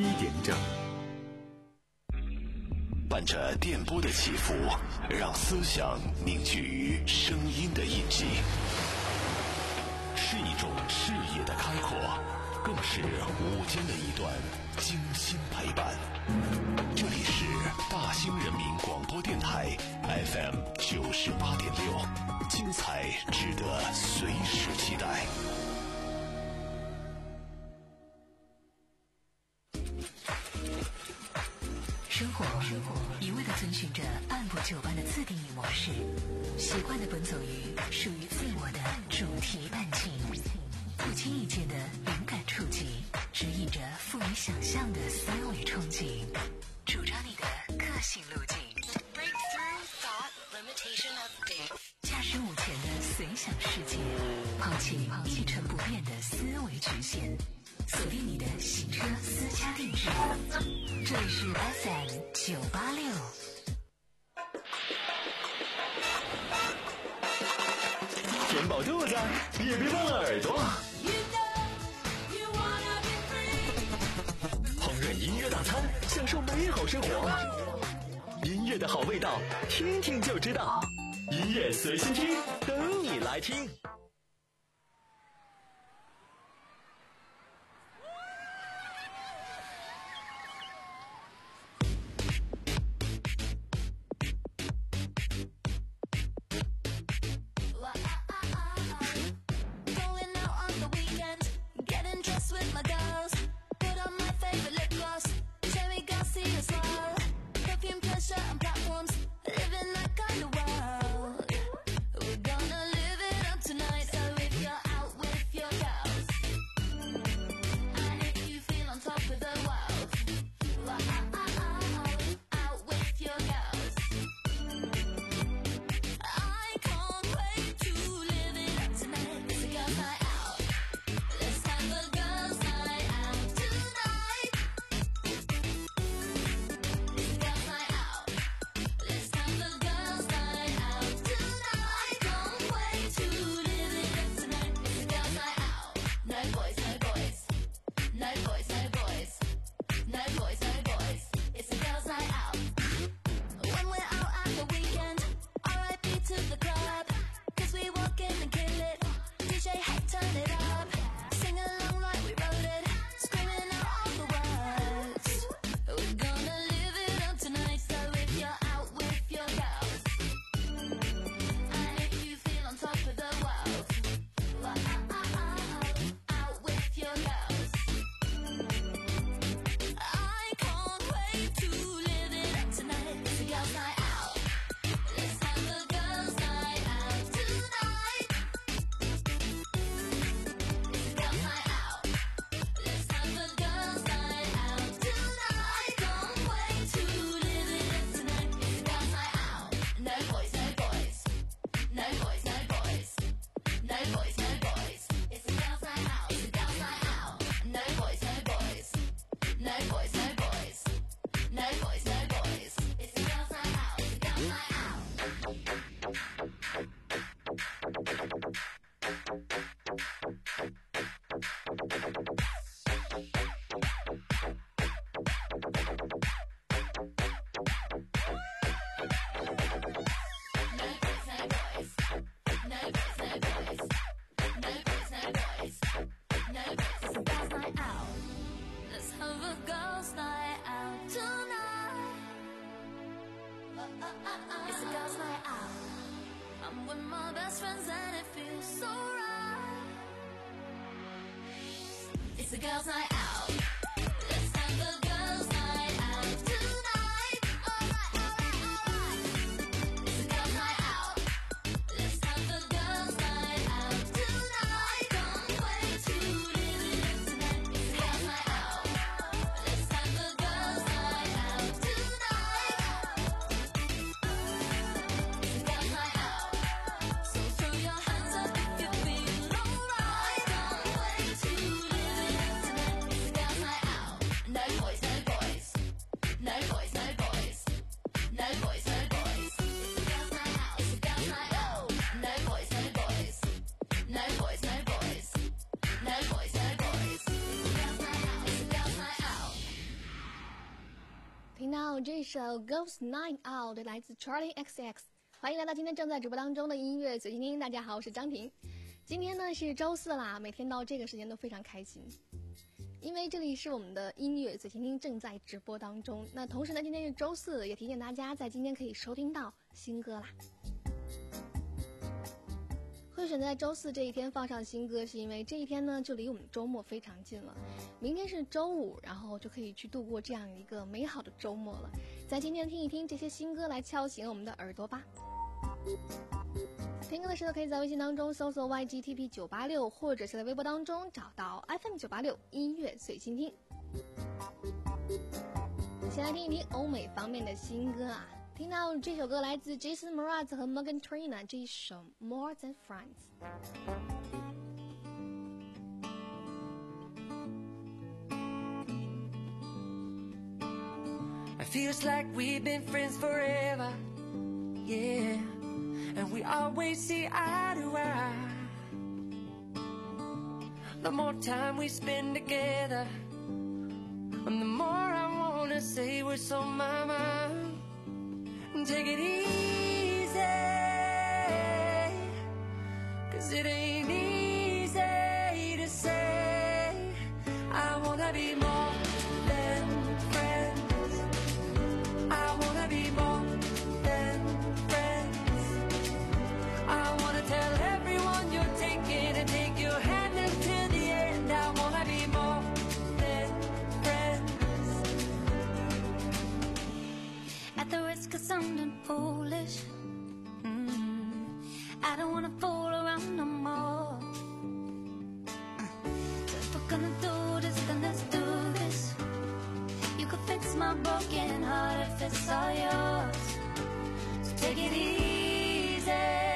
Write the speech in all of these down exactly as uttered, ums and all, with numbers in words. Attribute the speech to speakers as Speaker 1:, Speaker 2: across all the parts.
Speaker 1: 一点整。
Speaker 2: 伴着电波的起伏，让思想凝聚于声音的印记，是一种视野的开阔，更是午间的一段精心陪伴。这里是大兴人民广播电台 F M 九十八点六，精彩值得随时期待。
Speaker 3: 生活一味地遵循着按部就班的自定义模式，习惯地奔走于属于自我的主题伴情，不经意间的灵感触及，指引着富于想象的思维憧憬，主张你的个性路径。Breakthrough thought limitation update。驾驶午前的随想世界，抛弃一成不变的思维局限，锁定你的行车私家定制。这里是 F M 九八六。
Speaker 1: 填饱肚子，也别忘了耳朵。烹饪音乐大餐，享受美好生活。音乐的好味道，听听就知道。音乐随心听，等你来听。
Speaker 4: 听到这首 Girls Night Out 来自 Charlie X X， 欢迎来到今天正在直播当中的音乐随心听。大家好，我是张婷。今天呢是周四啦，每天到这个时间都非常开心，因为这里是我们的音乐随心听正在直播当中。那同时呢，今天是周四，也提醒大家在今天可以收听到新歌啦。会选择在周四这一天放上新歌，是因为这一天呢就离我们周末非常近了。明天是周五，然后就可以去度过这样一个美好的周末了。在今天听一听这些新歌，来敲醒我们的耳朵吧。听歌的时候可以在微信当中搜索 Y G T P 九八六， 或者是在微博当中找到 F M 九八六音乐随心听。先来听一听欧美方面的新歌啊。听到这首歌来自 Jason Mraz 和 Megan Trainor， 这一首 More Than Friends。
Speaker 5: It feels like we've been friends forever, yeah, and we always see eye to eye. The more time we spend together, and the more I wanna say what's on my mind. Take it easy, 'cause it ain't easy to say I wanna be more than friends. I wanna be more than friends. I wanna tell everyone you're taking and take your hand until the end. I wanna be more than friends. At the risk of sounding foolish, mm, I don't wanna fool around no more. So if we're gonna do this, then let's do this. You could fix my broken heart if it's all yours. So take it easy,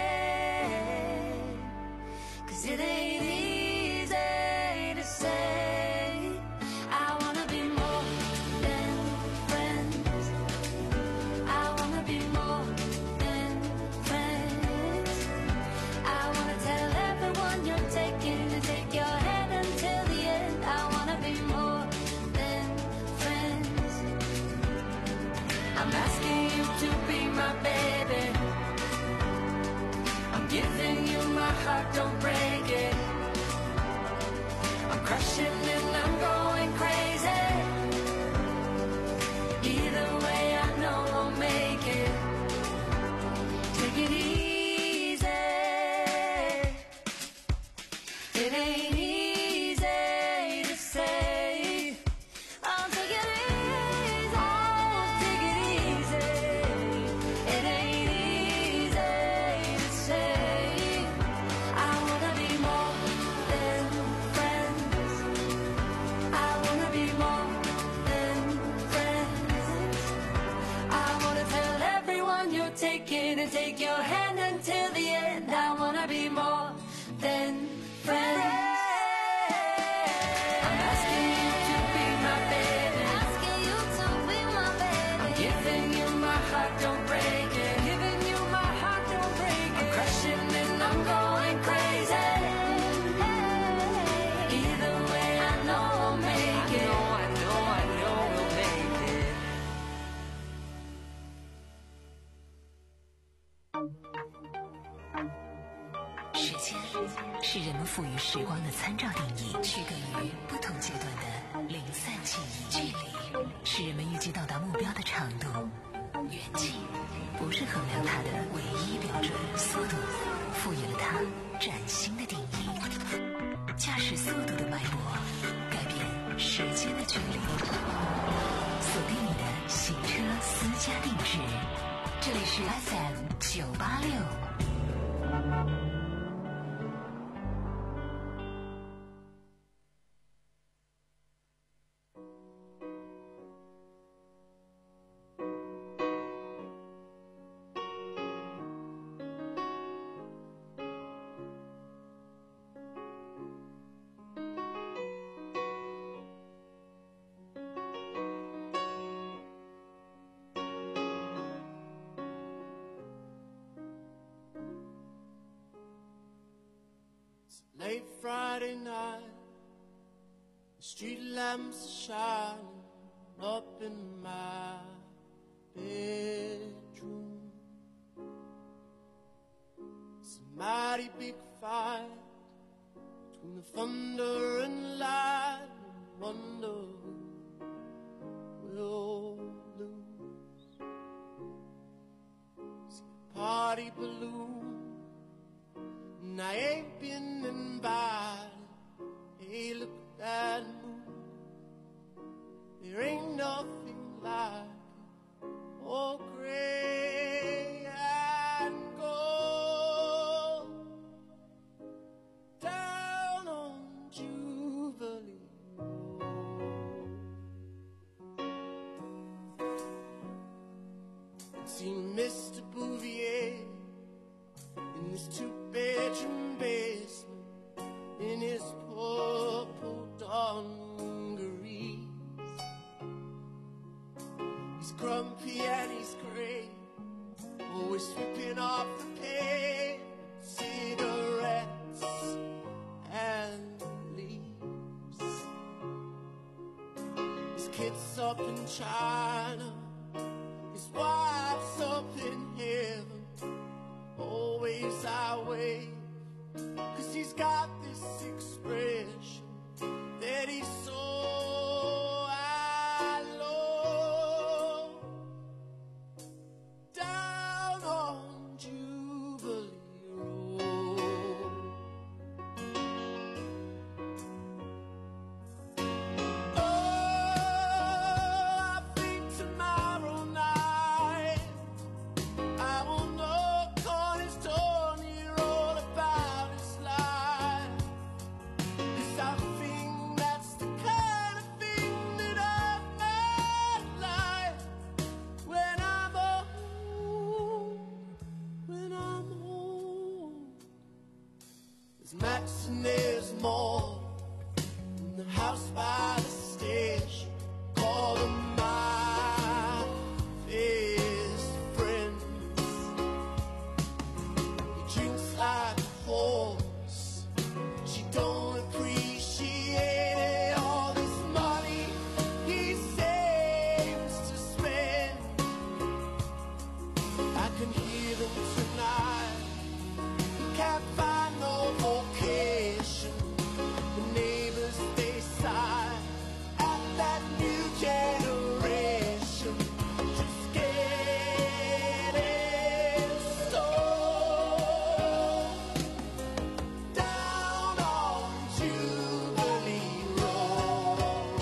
Speaker 5: 'cause it ain't easy to say I wanna be more than friends. I wanna be more than friends. I wanna tell everyone you're taking and take your hand until the end. I wanna be more than friends. I'm asking you to be my baby. I'm giving you my heart, don't break it. I'm crushing and I'm going crazy. Either way I know we'll make it. Take it easy. It ain't easy to say. I'll take it easy. Take it easy. It ain't easy to say I wanna be more than friends. I wanna be more than friends. I wanna tell everyone you're taking and take your hand until the end. I wanna be more than friends. I'm asking you to be my baby. Asking you to be my baby. I'm giving you my heart, don't break it. Giving you my heart, don't break it. I'm crushing and I'm going crazy. Either way I know we'll make it. I know, I know, I know we'll make it.
Speaker 3: 时间是人们赋予时光的参照定义，区隔于不同阶段的零散记忆。距离是人们预计到达目标的长度，远近不是衡量它的唯一标准。速度赋予了它崭新的定义，驾驶速度的脉搏改变时间的距离。锁定你的行车私家定制，这里是 F M 九八六。
Speaker 6: Late Friday night, the street lamps are shining up in my thunder and light and wonder we'll lose. See a party balloon, and I ain't been invited. Hey, look at that moon, there ain't nothing like it. Oh, gray and gold, down on Jubilee Road. Seen Mister Bouvier in his two-bedroom basement, in his purple dungarees. He's grumpy and he's grey, always sweeping off the pavement, cigarettes and leaves. His kids up in China, his wife's up in heaven. Always I wave, 'cause he's got this expression that he's so I love. Down on Jubilee Road. Oh, I think tomorrow night I will knock on his door and hear all about his life. 'Cause I think that's the kind of thing that I might like when I'm old, when I'm old. There's Max and there's more in the house by the station. Call them my best friends. He drinks like a horse, she don't appreciate all this money he saves to spend. I can hear them tonight, can't find no vocation. The neighbors, they sigh at that new generation just getting stoned. Down on Jubilee Road.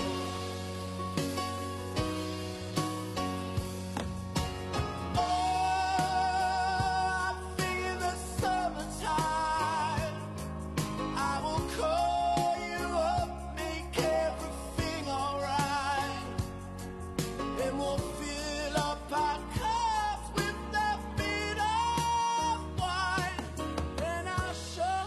Speaker 6: Oh, I feel the summertime, I will call you up, make everything alright, and we'll fill up our cups with that bit of wine, and I'll show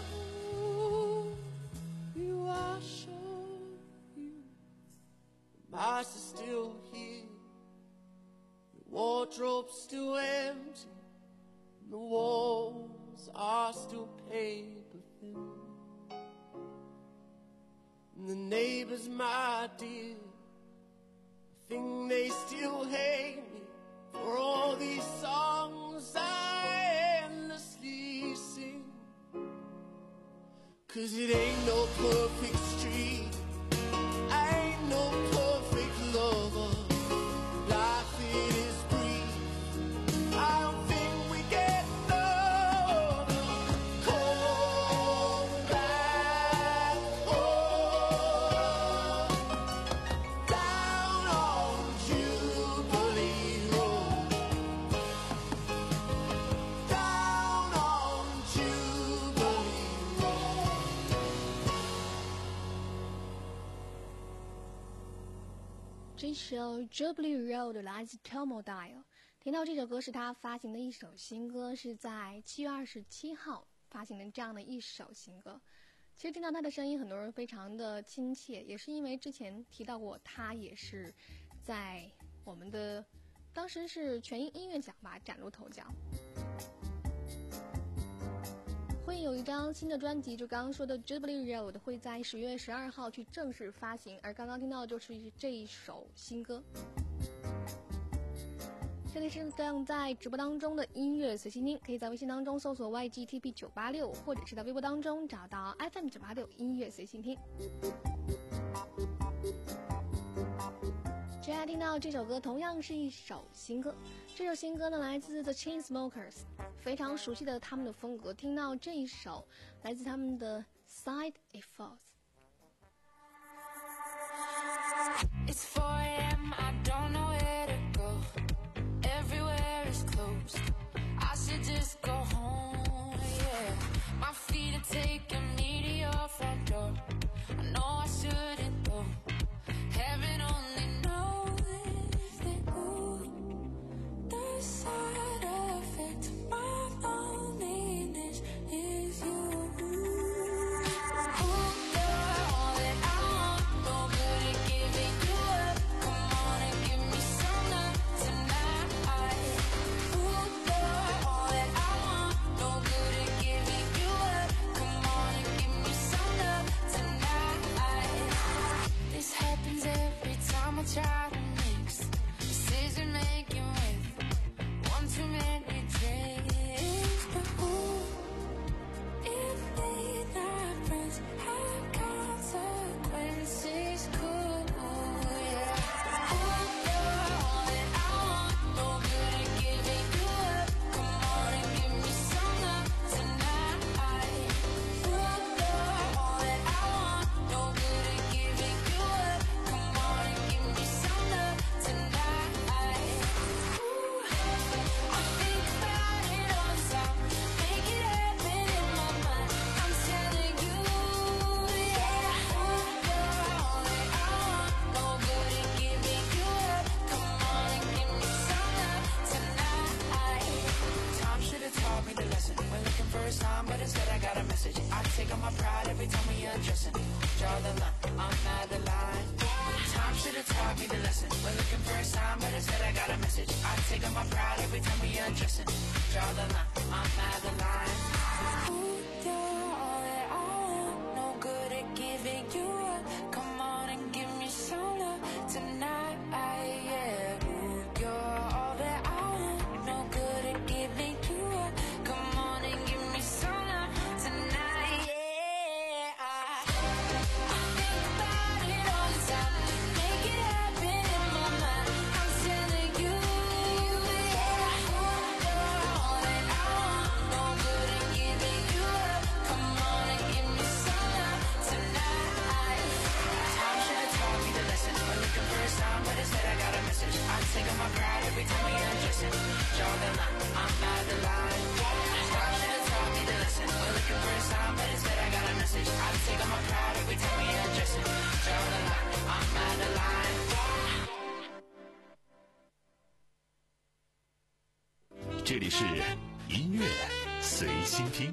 Speaker 6: you, I'll show you. The mice are still here, the wardrobe's still empty, and the walls are still paper thin. And the neighbors, my dear, I think they still hate me for all these songs I endlessly sing. 'Cause it ain't no perfect street, I ain't no perfect lover. Life it is brief, I don't think we get another. Come back home. Down on Jubilee Road. Down on Jubilee Road.
Speaker 4: 这首 Jubilee Road 来自 Tomodile。听到这首歌是他发行的一首新歌，是在七月二十七号发行的这样的一首新歌。其实听到他的声音，很多人非常的亲切，也是因为之前提到过，他也是在我们的当时是全英音乐奖吧崭露头角。会有一张新的专辑，就刚刚说的 Jubilee Road 会在十月十二号去正式发行，而刚刚听到的就是这一首新歌。 这里是正在直播当中的音乐随心听，可以在微信当中搜索 Y G T B 九八六，或者是在微博当中找到 F M 九八六音乐随心听。接下来听到这首歌同样是一首新歌，这首新歌呢来自 The Chainsmokers， 非常熟悉的他们的风格。听到这一首来自他们的 Side Effects。It's
Speaker 5: four a m I don't know where to go. Everywhere is closed. I should just go home, yeah. My feet are taking me to your front door. I know I shouldn't go. Heaven only knows that ooh, the side effect of my loneliness is you. Ooh, you're all that I want. No good at giving you up. Come on and give me some love tonight. Ooh, you're all that I want. No good at giving you up. Come on and give me some love tonight. This happens every time I try to mix decision making with one too many drinks. But ooh, if we not friends, have consequences, cool, yeah. Ooh, you're all that I want. No good at giving you up. Come on and give me some love tonight. Ooh, you're all that I want. No good at giving you up. Come on and give me some love tonight. Ooh, I think about it all the time. Make it happen in my mind. I'm telling you, yeah. Ooh, you're all that I want. No good at giving you up. Come on and give me some love tonight. Time should have taught me the lesson. We're looking for a sign, but instead I got a message. I take on my pride every time we undressing. Draw the line, I'm not the line. Time should have taught me the lesson. We're looking for a sign, but instead I got a message. I take on my pride every time we undressing. Draw the line, I'm not the line. Ooh, you're all that I want. No good at giving you up. Come on and give me some love tonight, yeah. Ooh, you're all that I want. No good at giving you up. Come on and give me some love tonight, yeah. I think about it all the time. Make it happen in my mind. I'm telling you, yeah. Ooh, you're all that I want. No good at giving you up. Come on and give me some love tonight. Time should have taught me the lesson. We're looking for a sign, but instead I got a message. I take on my pride every time we undressing. Draw the line, I'm not the line. Time should have taught me the lesson. We're looking for a sign, but instead I got a message. I take on my pride every time we undressing. Draw the line, I'm not the line.
Speaker 2: 这里是音乐随心听。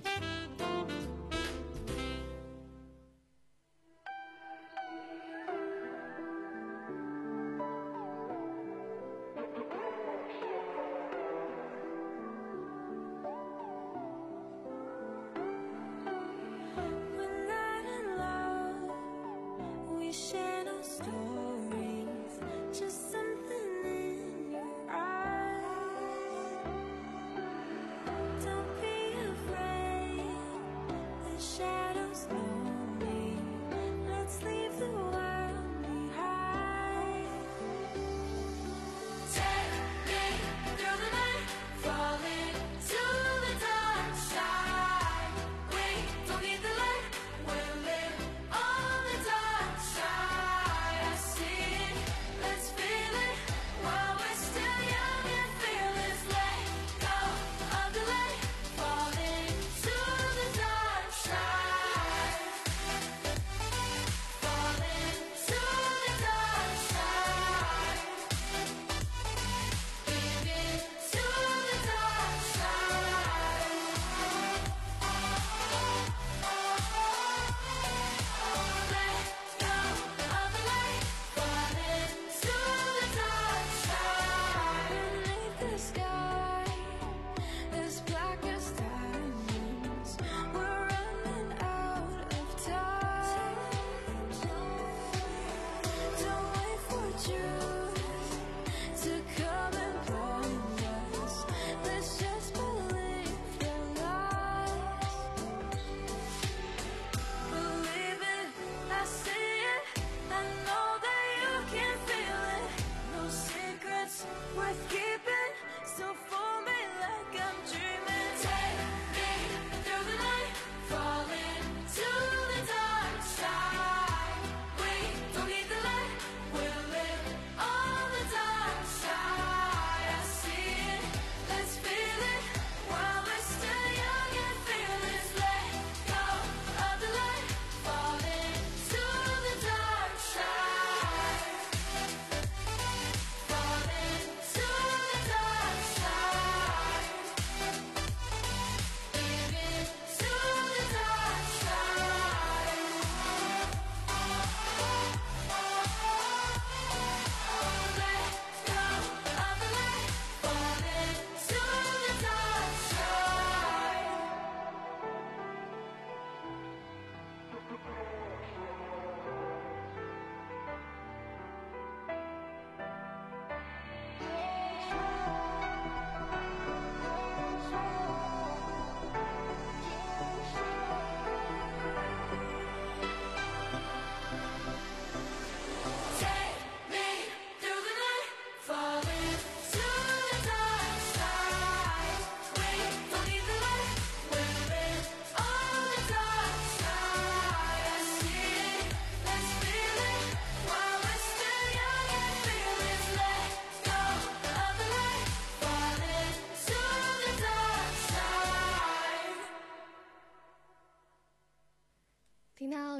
Speaker 5: We're not in love. We share no stories. Just something in your eyes. Don't be afraid.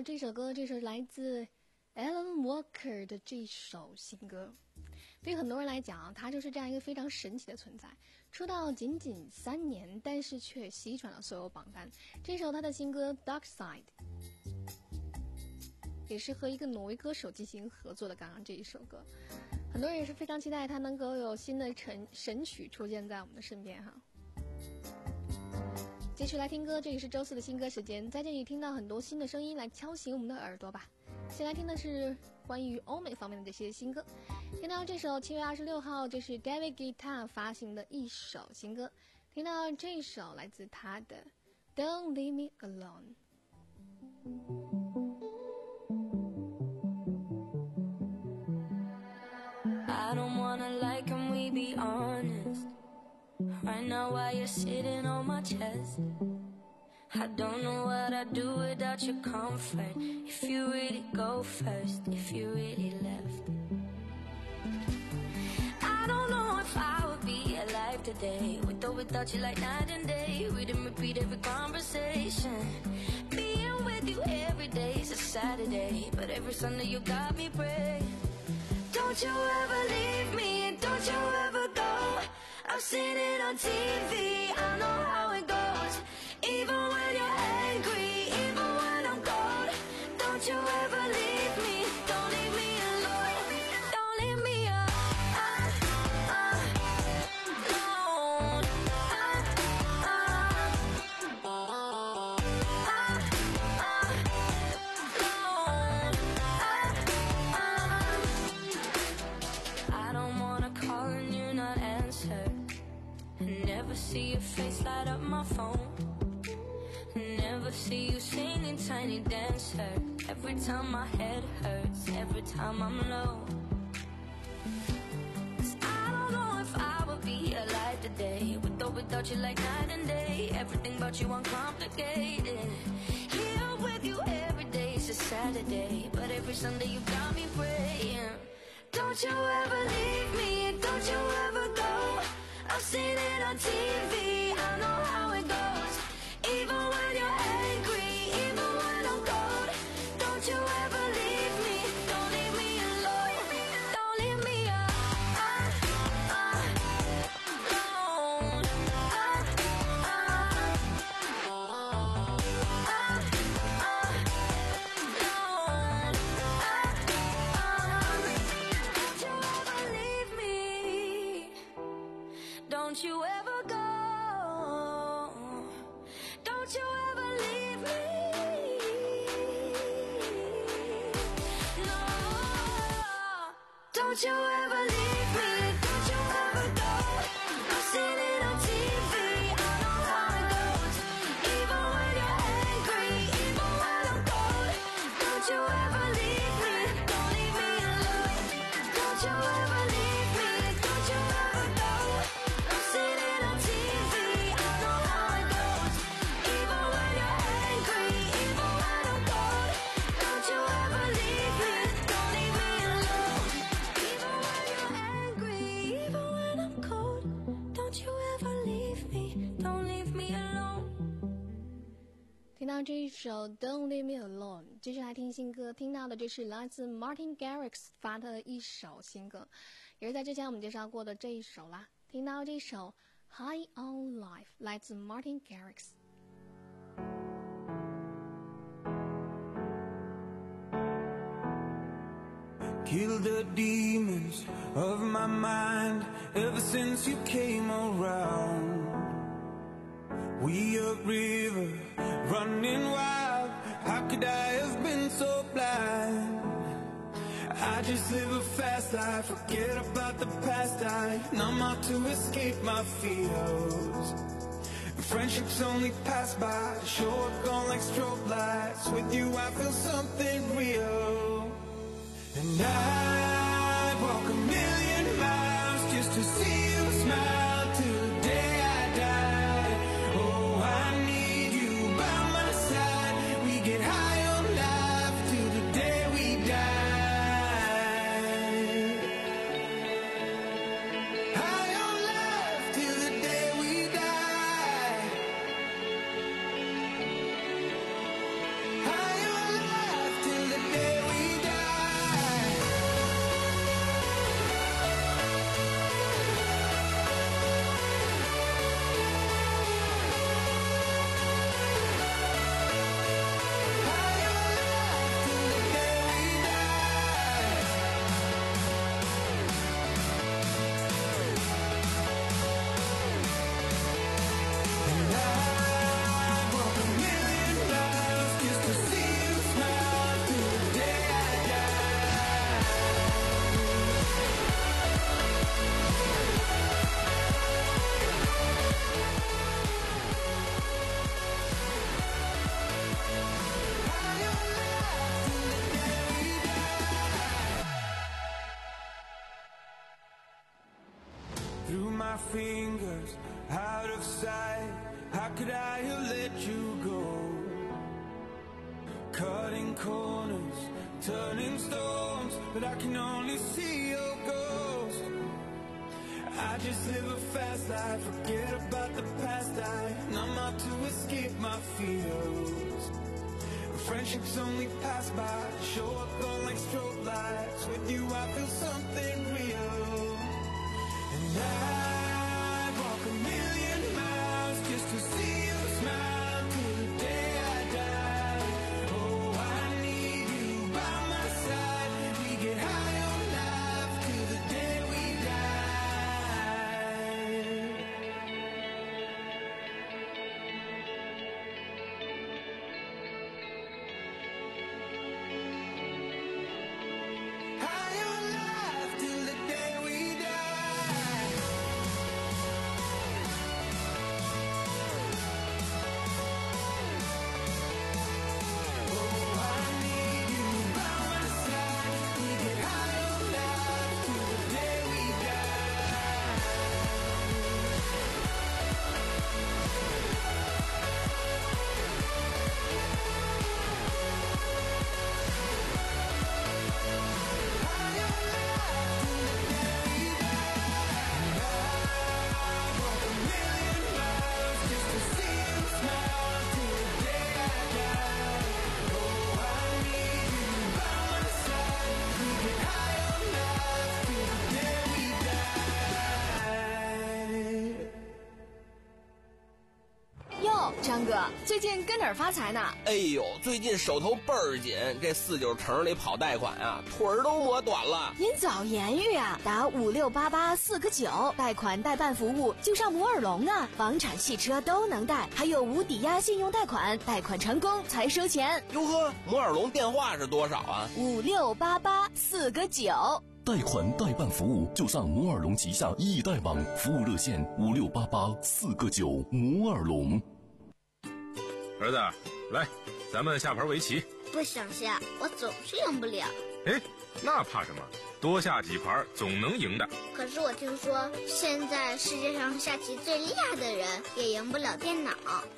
Speaker 4: 这首歌，这是来自 Alan Walker 的这首新歌。对于很多人来讲，他就是这样一个非常神奇的存在。出道仅仅三年，但是却席卷了所有榜单。这首他的新歌《Dark Side》也是和一个挪威歌手进行合作的。刚刚这一首歌，很多人也是非常期待他能够有新的神神曲出现在我们的身边哈。继续来听歌，这里是周四的新歌时间，在这里听到很多新的声音来敲醒我们的耳朵吧。先来听的是关于欧美方面的这些新歌，听到这首七月二十六号，这是 David Guetta 发行的一首新歌，听到这首来自他的 Don't Leave Me Alone。
Speaker 5: I don't wanna lie, can we be honest? Right now while you're sitting on my chest, I don't know what I'd do without your comfort. If you really go first, if you really left, I don't know if I would be alive today, with or without you like night and day. Read and repeat every conversation, being with you every day is a Saturday, but every Sunday you got me praying. Don't you ever leave me, don't you ever go. I've seen it on T V, I know how it goes. Even when you're angry, even when I'm cold, don't you ever leave me, don't leave me alone. Don't leave me alone. I don't wanna call and you not answer, never see your face light up my phone, never see you singing Tiny Dancer. Every time my head hurts, every time I'm low. 'Cause I don't know if I would be alive today, with or without you like night and day. Everything about you uncomplicated. Here with you every day is a Saturday, but every Sunday you got me praying. Don't you ever leave me, don't you ever go. I've seen it on T V, I know how it goes. Even when you're angry, even when I'm cold, don't you ever leave me, don't leave me alone. Don't leave me alone. Don't you ever leave me, don't you ever go. Don't you ever leave me. No. Don't you ever leave me. Don't you ever go. I've seen it on T V, I know how it goes. Even when you're angry, even when I'm cold, don't you ever leave me, don't leave me alone. Don't you ever leave me, don't you ever go. I've seen it on T V, I know how it goes. Even when you're angry, even when I'm cold, don't you ever leave me, don't leave me alone. Even when you're angry, even when I'm cold, don't you ever leave me, don't leave me alone.
Speaker 4: 听到这一首 Don't Leave Me Alone， 接下来听新歌，听到的就是来自 Martin Garrix 发的一首新歌，也是在之前我们介绍过的这一首啦。听到这首 High on Life 来自 Martin Garrix。
Speaker 7: Kill the demons of my mind ever since you came around. We a river running wild, how could I have been so blind? I just live a fast life, forget about the past. I numb out to escape my fears. Friendships only pass by, show up gone like strobe lights. With you I feel something real. And I'd walk a million miles just to see you smile till the day I die. Oh, I need you by my side. We get high on life till the day we die. High on life till the day we die. High on life. through my fingers, out of sight. How could I have let you go? Cutting corners, turning stones, but I can only see your ghost. I just live a fast life, forget about the past. I numb out to escape my fears. Friendships only pass by, show up on like strobe lights. With you I feel something real. And I walk a million miles just to see you smile till the day I die. Oh, I need you by my side. We get high on life till the day we
Speaker 8: 张哥，最近跟哪儿发财呢？
Speaker 9: 哎呦，最近手头倍儿紧，这四九城里跑贷款啊，腿儿都磨短了。
Speaker 8: 您早言语啊，打五六八八四个九，贷款代办服务就上摩尔龙啊，房产、汽车都能贷，还有无抵押信用贷款，贷款成功才收钱。
Speaker 9: 哟呵，摩尔龙电话是多少啊？
Speaker 8: 五六八八四个九。
Speaker 2: 贷款代办服务就上摩尔龙旗下易贷网，服务热线五六八八四个九。摩尔龙。
Speaker 10: 儿子，来，咱们下盘围棋。
Speaker 11: 不想下，我总是赢不了。
Speaker 10: 哎，那怕什么？多下几盘总能赢的。
Speaker 11: 可是我听说，现在世界上下棋最厉害的人也赢不了电脑。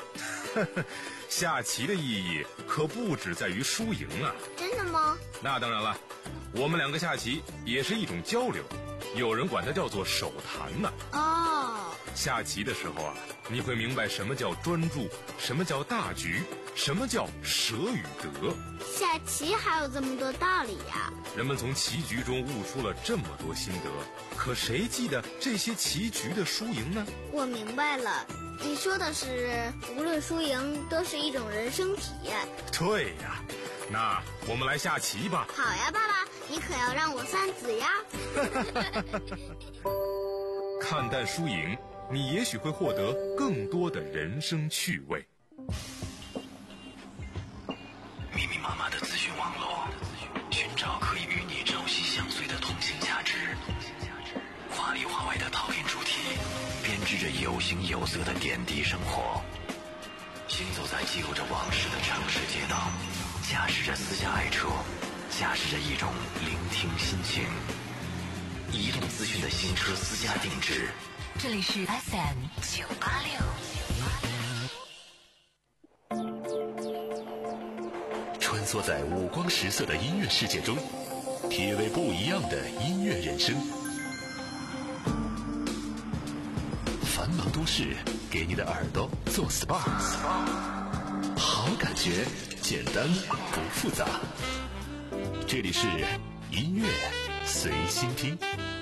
Speaker 10: 下棋的意义可不只在于输赢啊！
Speaker 11: 真的吗？
Speaker 10: 那当然了，我们两个下棋也是一种交流，有人管它叫做手谈呢。
Speaker 11: 哦，
Speaker 10: 下棋的时候啊，你会明白什么叫专注，什么叫大局，什么叫舍与得。
Speaker 11: 下棋还有这么多道理呀！
Speaker 10: 人们从棋局中悟出了这么多心得，可谁记得这些棋局的输赢呢？
Speaker 11: 我明白了，你说的是无论输赢都是一种人生体验。
Speaker 10: 对呀，那我们来下棋吧。
Speaker 11: 好呀，爸爸，你可要让我三子呀。
Speaker 10: 看淡输赢，你也许会获得更多的人生趣味。
Speaker 2: 密密麻麻的资讯网络，寻找可以与你朝夕相随的通信价值。华里华外的讨厌主题，编织着有形有色的点滴生活。行走在记录着往事的城市街道，驾驶着私家爱车，驾驶着一种聆听心情。移动资讯的新车私家定制。
Speaker 3: 这里是 F M 九八六。
Speaker 2: 穿梭在五光十色的音乐世界中，体味不一样的音乐人生。繁忙都市给你的耳朵做 S P A， 好感觉，简单不复杂。这里是音乐随心听。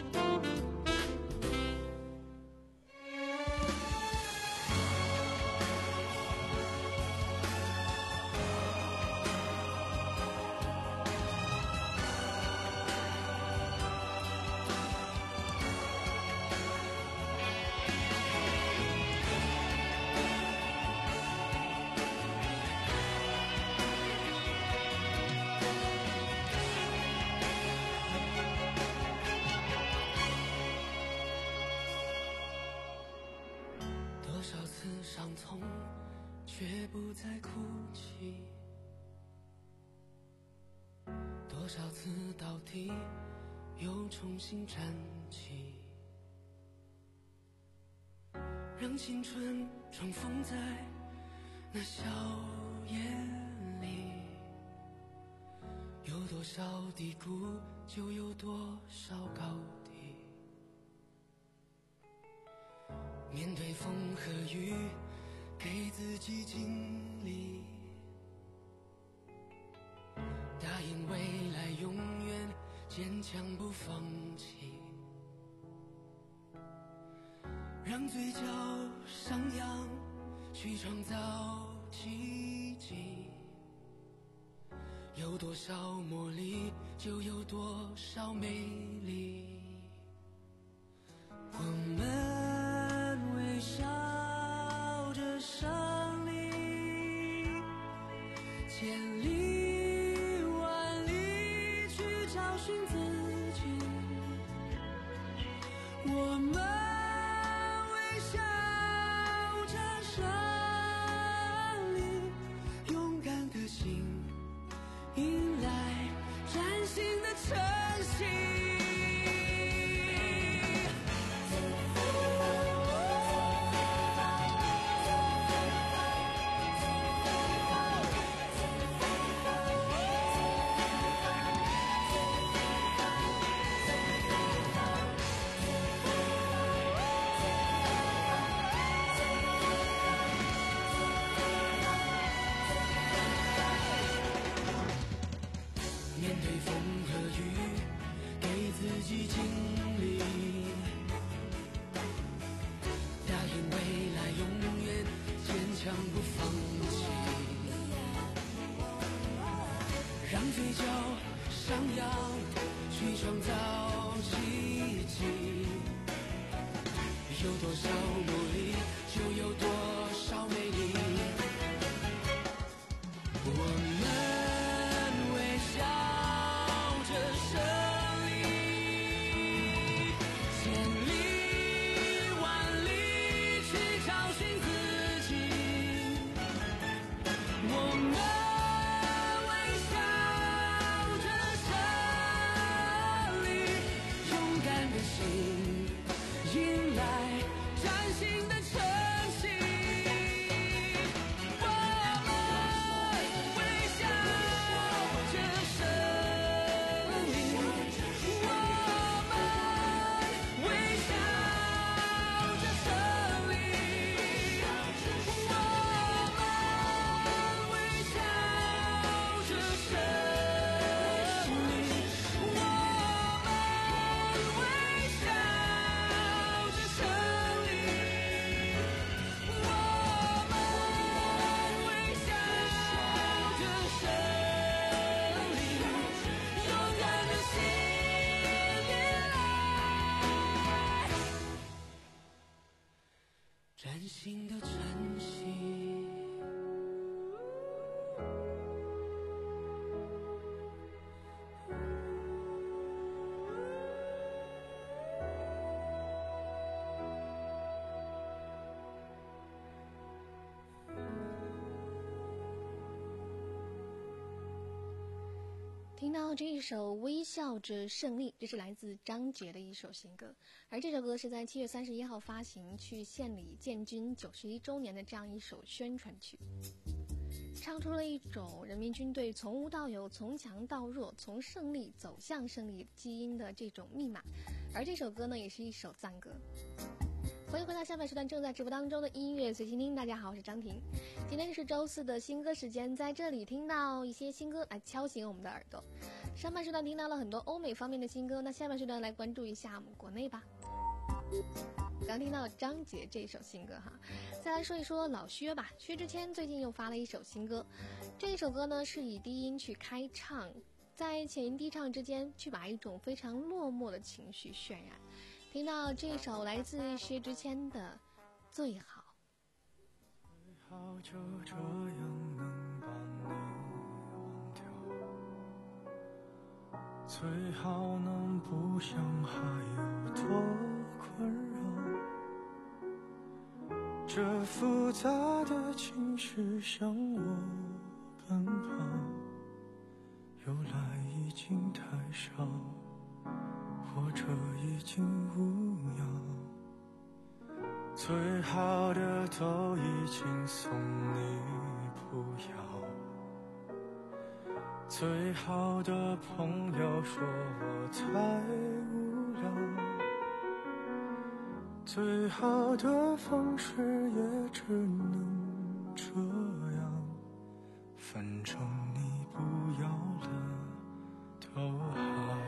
Speaker 6: 却不再哭泣，多少次倒地又重新站起，
Speaker 12: 让青春重逢在那笑颜里。有多少低谷，就有多少高低。面对风和雨，给自己尽力，答应未来永远坚强不放弃，让嘴角上扬，去创造奇迹。有多少磨砺，就有多少美丽。我们微笑着胜利，千里万里去找寻自己。我们微笑着胜利，勇敢的心迎来崭新的晨曦。面对风和雨，给自己尽力，答应未来永远坚强不放弃，让嘴角上扬，去创造奇迹。有多少努力，就有多少美丽。我们微笑着胜利，千里万里去找寻自己。我们微笑着胜利，勇敢的心迎来崭新的晨曦。我们微笑着胜利，我们微笑着胜利，我们微笑着胜利，我们微笑着胜利，我们微笑着胜利，勇敢的心迎来崭新的晨曦。
Speaker 4: 听到这一首《微笑着胜利》，这是来自张杰的一首新歌，而这首歌是在七月三十一号发行，去献礼建军九十一周年的这样一首宣传曲，唱出了一种人民军队从无到有、从强到弱、从胜利走向胜利基因的这种密码。而这首歌呢，也是一首赞歌。欢迎回到下半时段正在直播当中的音乐随心听，大家好，我是张婷。今天是周四的新歌时间，在这里听到一些新歌来敲醒我们的耳朵。上半时段听到了很多欧美方面的新歌，那下半时段来关注一下我们国内吧。刚听到张杰这首新歌哈，再来说一说老薛吧。薛之谦最近又发了一首新歌，这一首歌呢是以低音去开唱，在浅音低唱之间去把一种非常落寞的情绪渲染。听到这首来自薛之谦的《最好》。
Speaker 13: 最好就这样能把你忘掉，最好能不想还有多困扰，这复杂的情绪向我奔跑，由来已经太少，或者已经无恙。最最好的都已经送你不要，最好的朋友说我太无聊，最好的方式也只能这样，反正你不要了都好。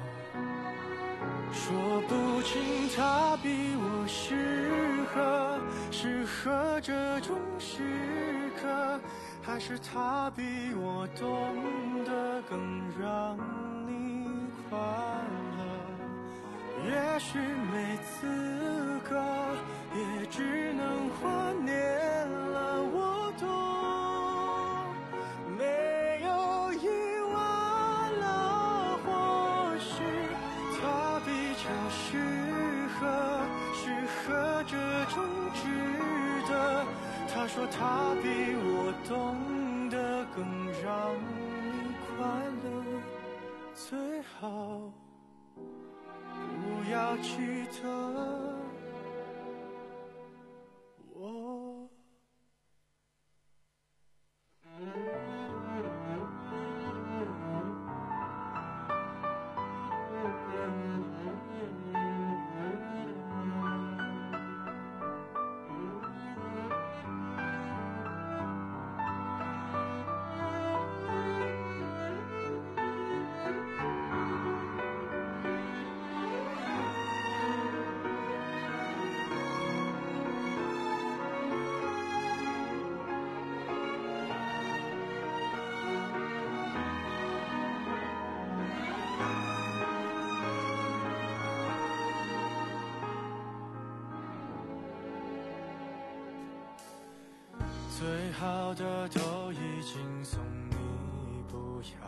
Speaker 13: 说不清他比我适合适合这种时刻，还是他比我懂得更让你快乐。也许没资格，也只能怀念了。我懂，没有意外了，或许他比较适合适合这种值得。他说他比我懂得更让你快乐，最好不要记得我。最好的都已经送你不要，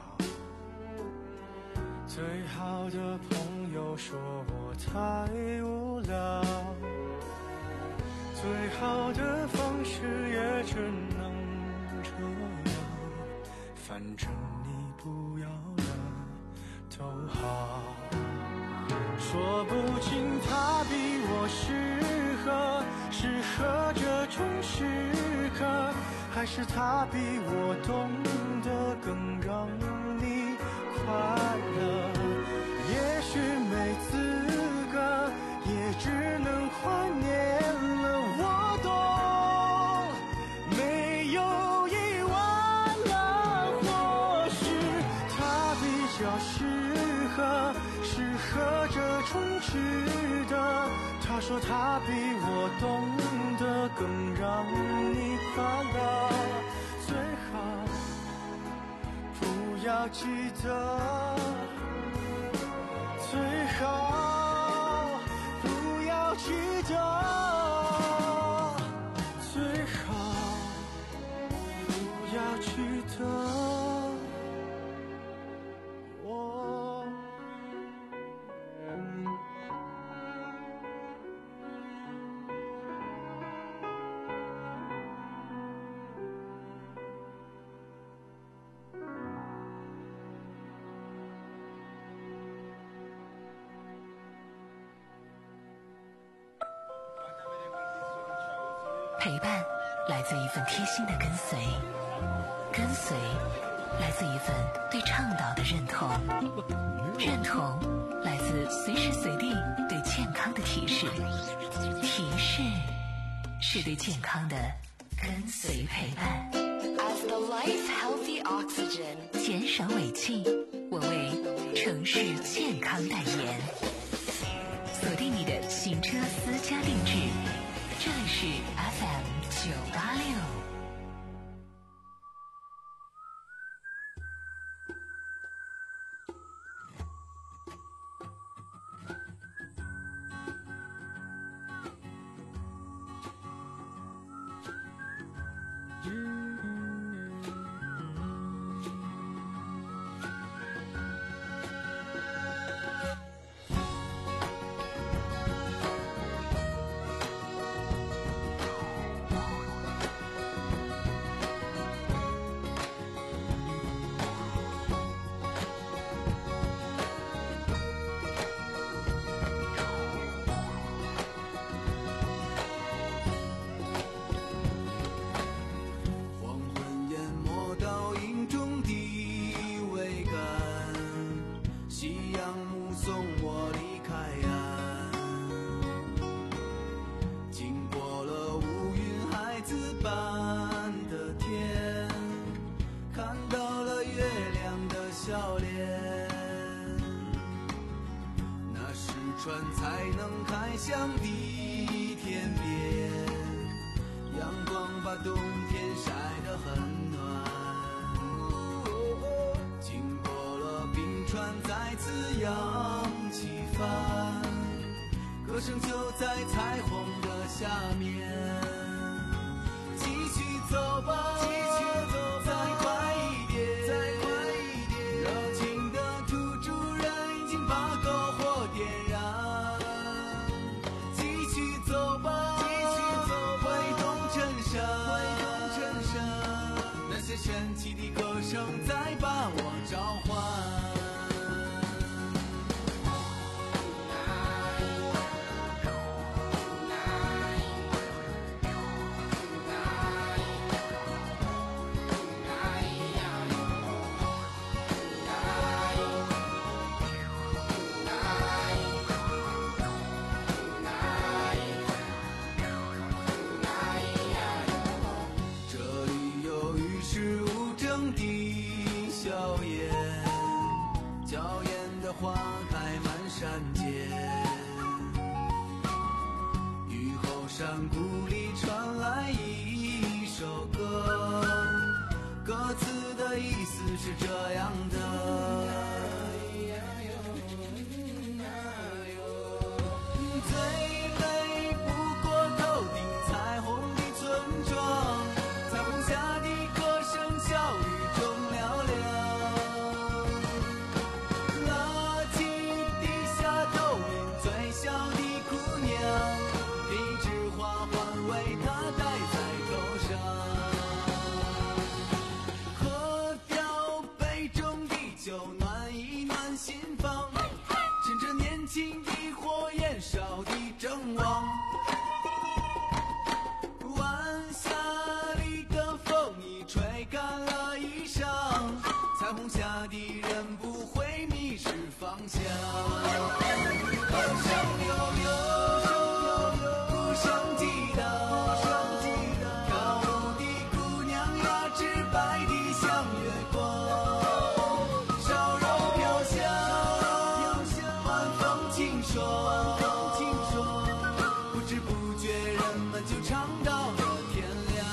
Speaker 13: 最好的朋友说我太无聊，最好的方式也只能这样，反正你不要了都好。说不清他比我适合适合这种时刻，还是他比我懂得更让你快乐。也许没资格，也只能怀念了。我懂，没有意外了，或许他比较适合适合这种值得。他说他比我懂得更让你快乐，最好不要记得，最好不要记得，最好不要记得我。
Speaker 3: 陪伴来自一份贴心的跟随，跟随来自一份对倡导的认同，认同来自随时随地对健康的提示，提示是对健康的跟随陪伴。
Speaker 8: As the life healthy oxygen，
Speaker 3: 减少尾气，我为城市健康代言。锁定你的行车私家定制，这里是 F M 九八六。
Speaker 14: 乡的天边，阳光把冬天晒得很暖。经过了冰川，再次扬起帆，歌声就在彩虹的下面。继续走吧，继续走吧，再快一点，再快一点。热情的土著人已经把篝火点燃。继续走吧，继续走吧，挥动衬衫，挥动衬衫。那些神奇的歌声在把我召唤。花开满山间，雨后山谷里传来一首歌，歌词的意思是这样的。最美不过头顶彩虹的村庄，彩虹下的歌声笑语中嘹亮。小的姑娘，一枝花环为她戴在头上，喝掉杯中的酒，暖一暖心房，趁着年轻的火焰烧的正旺。晚霞里的风已吹干了衣裳，彩虹下的人不会迷失方向。歌声悠悠，鼓声激荡，跳舞的姑娘呀，直白的像月光，烧肉飘香，晚风轻爽，不知不觉人们就唱到了天亮。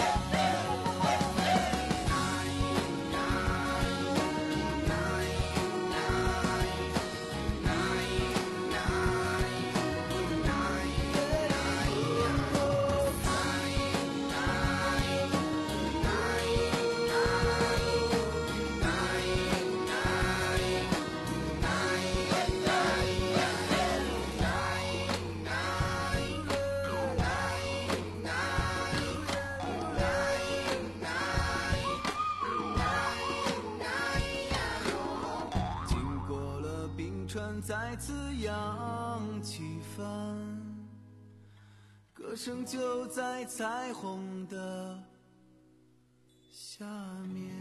Speaker 14: 再次扬起帆，歌声就在彩虹的下面。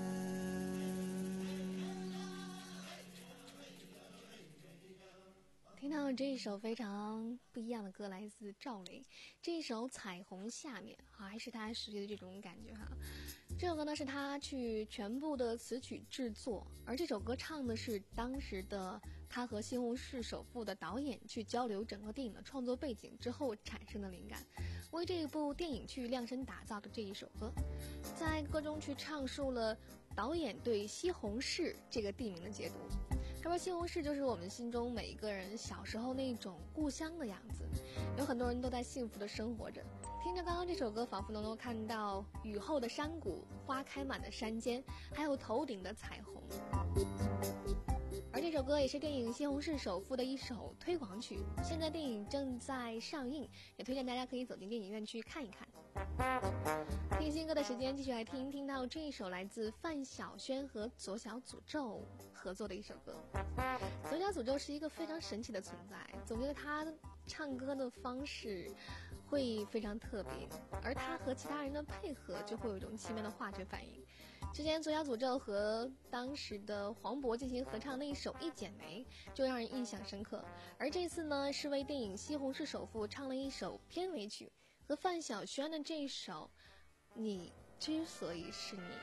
Speaker 4: 听到这一首非常不一样的歌，来自赵雷，这一首《彩虹下面》啊，还是他实际的这种感觉哈。这首歌呢是他去全部的词曲制作，而这首歌唱的是当时的他和西红柿首富的导演去交流整个电影的创作背景之后产生的灵感，为这一部电影去量身打造的这一首歌，在歌中去唱述了导演对西红柿这个地名的解读。他说西红柿就是我们心中每一个人小时候那种故乡的样子，有很多人都在幸福的生活着。听着刚刚这首歌，仿佛能够看到雨后的山谷，花开满的山间，还有头顶的彩虹。而这首歌也是电影《西红柿首富》的一首推广曲，现在电影正在上映，也推荐大家可以走进电影院去看一看。听新歌的时间，继续来听听到这一首来自范晓萱和左小诅咒合作的一首歌。左小诅咒是一个非常神奇的存在，总觉得他唱歌的方式会非常特别，而他和其他人的配合就会有一种奇妙的化学反应。之前左小诅咒和当时的黄渤进行合唱那一首《一剪梅》就让人印象深刻，而这次呢是为电影《西红柿首富》唱了一首片尾曲，和范晓萱的这一首《你之所以是你》。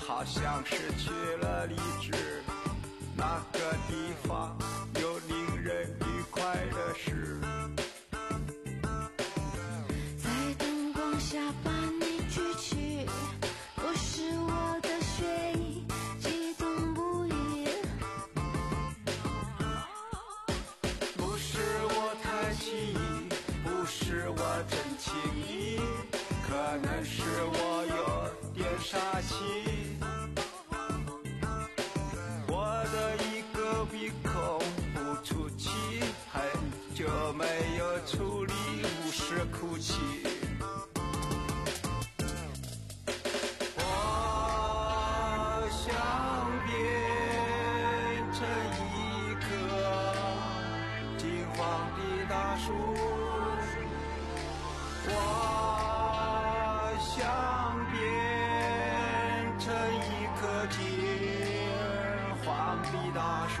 Speaker 15: 好像失去了理智，那个地方有令人愉快的事。
Speaker 5: 在灯光下把你举起，不是我的血液激动不已，
Speaker 15: 不是我太轻易，不是我真情意，可能是我有点傻气。我的一个鼻孔不出气，很久没有处理，无时哭泣。我想变成一棵金黄的大树，我想变成一棵金黄的大树。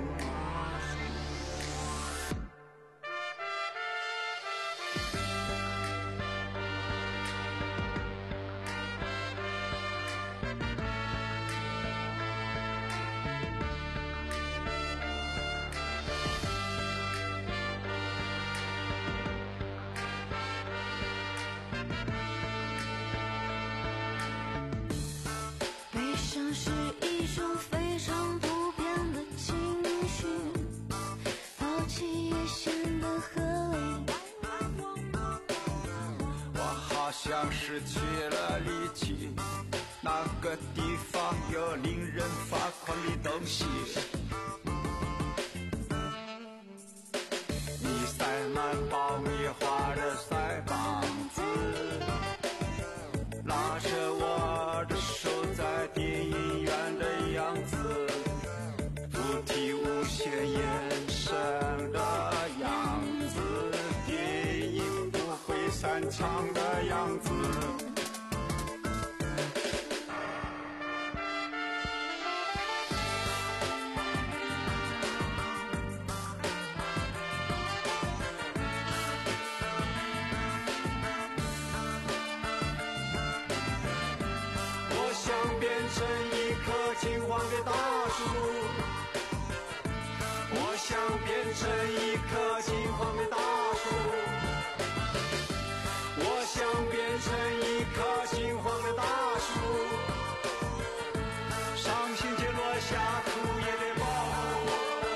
Speaker 5: 悲伤是一种非常普遍的情绪，抛弃也显得合理。
Speaker 15: 我好像失去了力气，那个地方有令人发狂的东西。你塞满爆米花的腮帮子，拉着我的手在电影院的样子，不提无限延伸的样子，电影不会散场的样子。我想变成一棵金黄的大树，我想变成一棵金黄的大树，我想变成一棵金黄的大树，伤心就落下，哭也得保护。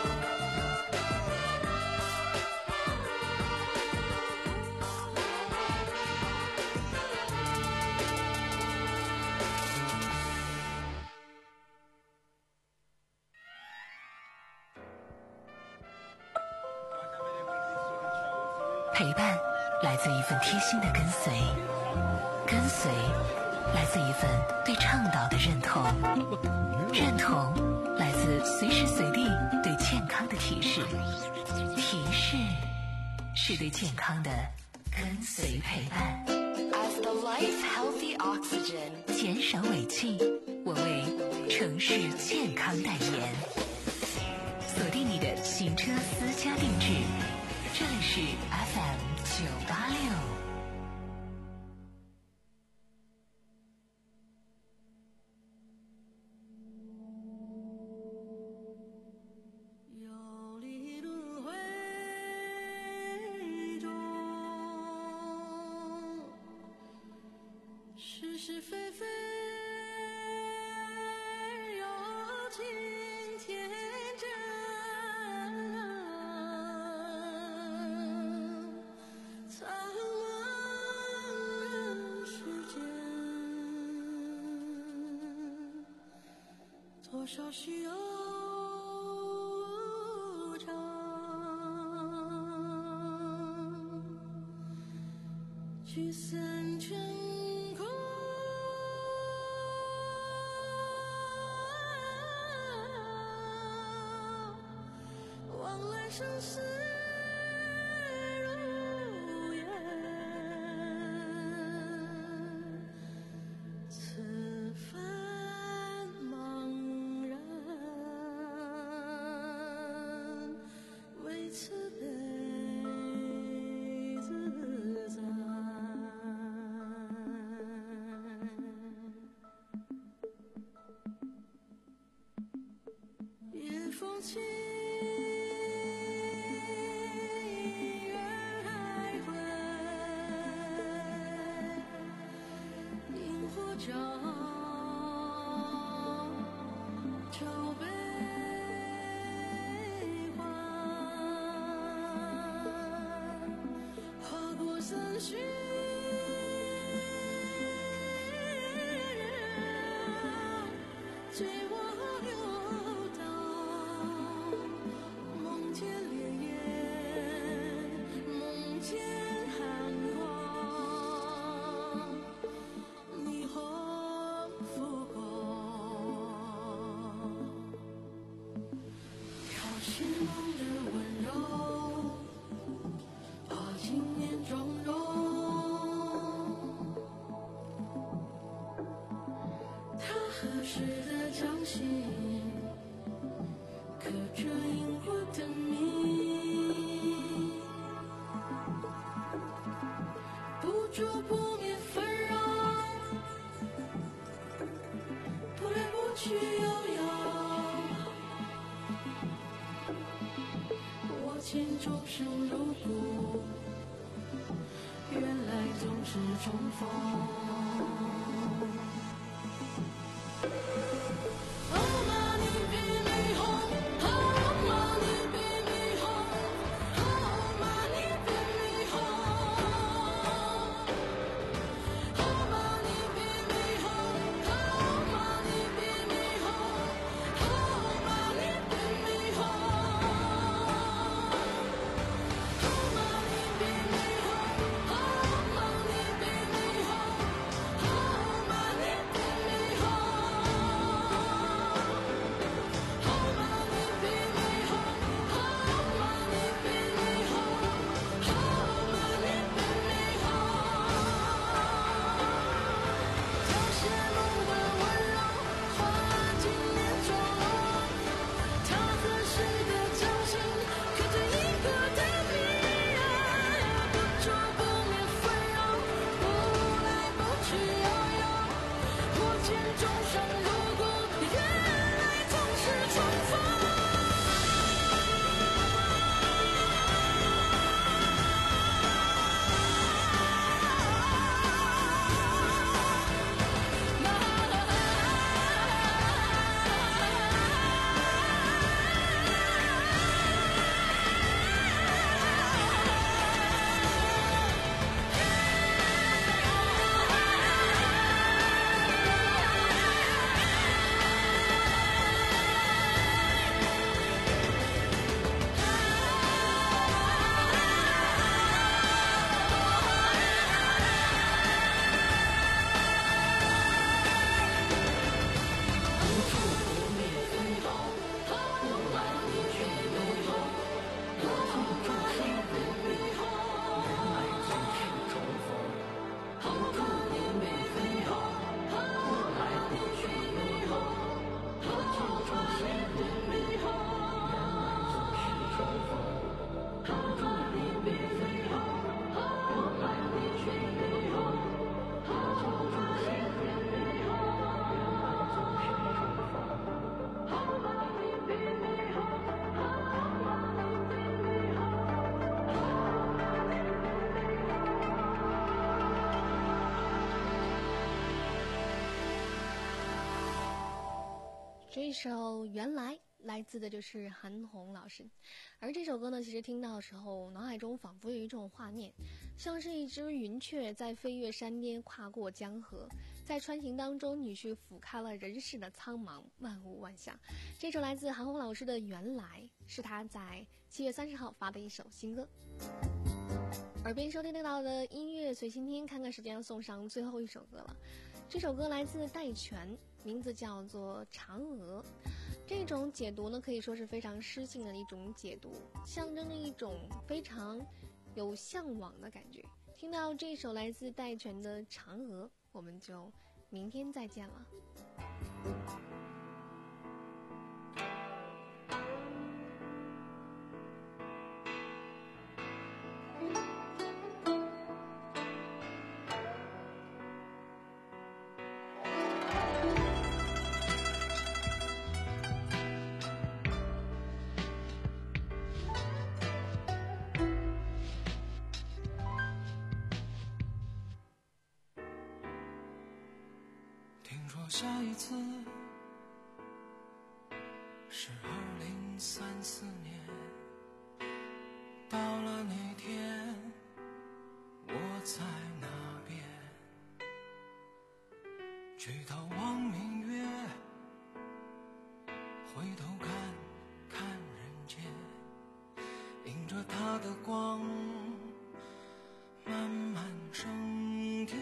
Speaker 3: 陪伴来自一份贴心的跟随，跟随来自一份对倡导的认同，认同来自随时随地对健康的提示，提示是对健康的跟随陪伴。
Speaker 16: As the life healthy oxygen，
Speaker 3: 减少尾气，我为城市健康代言。锁定你的行车私家定制，这里是 F M 九八六。
Speaker 5: 有理轮回中，是是非非有情天真，苍茫世间，多少需要聚散成空，往来生死如烟，此番茫然，为慈悲自在。 风起，月还回，萤火照照悲欢，划过三巡。随我流荡，梦见烈焰，梦见寒光，霓虹浮光，挑起梦的温柔，把经年妆容。合适的掌心，刻着因果的谜，不灼不灭纷扰，不来不去悠悠，我见众生如故，原来总是重逢。
Speaker 4: 这首《原来》来自的就是韩红老师，而这首歌呢，其实听到的时候，脑海中仿佛有一种画面，像是一只云雀在飞越山巅，跨过江河，在穿行当中，你去俯瞰了人世的苍茫，万物万象。这首来自韩红老师的《原来》，是他在七月三十号发的一首新歌。耳边收听得到的音乐随心听，看看时间要送上最后一首歌了。这首歌来自戴荃，名字叫做《嫦娥》。这种解读呢，可以说是非常诗性的一种解读，象征着一种非常有向往的感觉。听到这首来自戴荃的《嫦娥》，我们就明天再见了。
Speaker 13: 下一次是二零三四年，到了那天我在那边，举头望明月，回头看看人间，迎着它的光慢慢升天。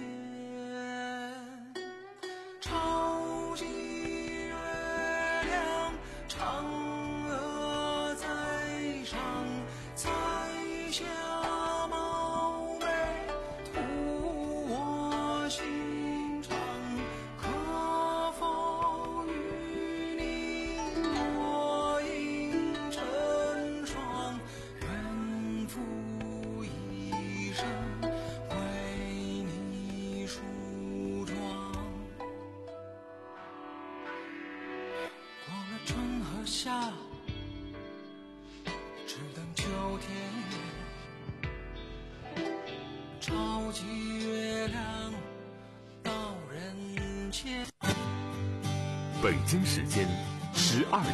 Speaker 13: 超级月亮，嫦娥在上，彩霞貌美，图我心肠。可否与你多映成双，愿负一生为你梳妆。过了春和夏，只等秋天。超级月亮到人间。
Speaker 2: 北京时间十二